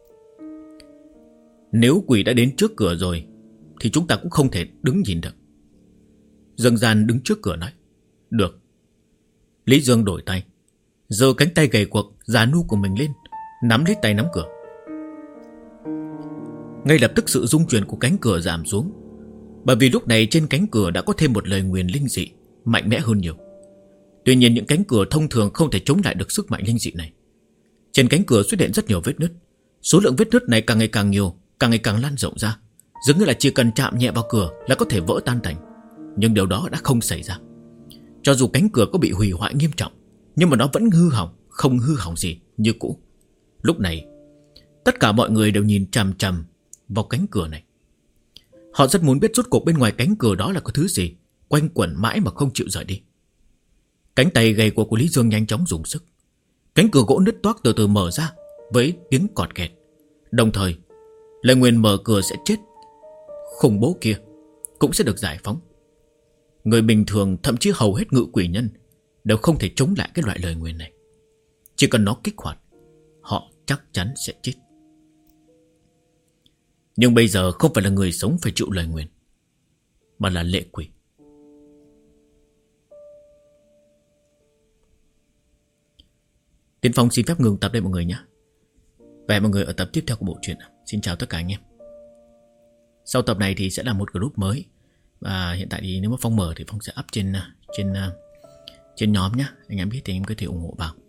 Nếu quỷ đã đến trước cửa rồi thì chúng ta cũng không thể đứng nhìn được. Dương Gian đứng trước cửa nói: Được. Lý Dương đổi tay, giơ cánh tay gầy guộc già nua của mình lên, nắm lấy tay nắm cửa. Ngay lập tức sự rung chuyển của cánh cửa giảm xuống, bởi vì lúc này trên cánh cửa đã có thêm một lời nguyền linh dị mạnh mẽ hơn nhiều. Tuy nhiên những cánh cửa thông thường không thể chống lại được sức mạnh linh dị này. Trên cánh cửa xuất hiện rất nhiều vết nứt. Số lượng vết nứt này càng ngày càng nhiều, càng ngày càng lan rộng ra, dường như là chỉ cần chạm nhẹ vào cửa là có thể vỡ tan tành. Nhưng điều đó đã không xảy ra. Cho dù cánh cửa có bị hủy hoại nghiêm trọng, nhưng mà nó vẫn hư hỏng, không hư hỏng gì, như cũ. Lúc này tất cả mọi người đều nhìn chằm chằm vào cánh cửa này. Họ rất muốn biết rốt cuộc bên ngoài cánh cửa đó là có thứ gì quanh quẩn mãi mà không chịu rời đi. Cánh tay gầy của Lý Dương nhanh chóng dùng sức. Cánh cửa gỗ nứt toác từ từ mở ra với tiếng cọt kẹt. Đồng thời lời nguyền mở cửa sẽ chết khủng bố kia cũng sẽ được giải phóng. Người bình thường, thậm chí hầu hết ngự quỷ nhân, đều không thể chống lại cái loại lời nguyền này. Chỉ cần nó kích hoạt, họ chắc chắn sẽ chết. Nhưng bây giờ không phải là người sống phải chịu lời nguyền, mà là lệ quỷ. Tiến Phong xin phép ngừng tập đây mọi người nhé. Và hẹn mọi người ở tập tiếp theo của bộ truyện. Xin chào tất cả anh em. Sau tập này thì sẽ là một group mới. Và hiện tại thì nếu mà Phong mở thì Phong sẽ up trên nhóm nhé. Anh em biết thì anh em có thể ủng hộ vào.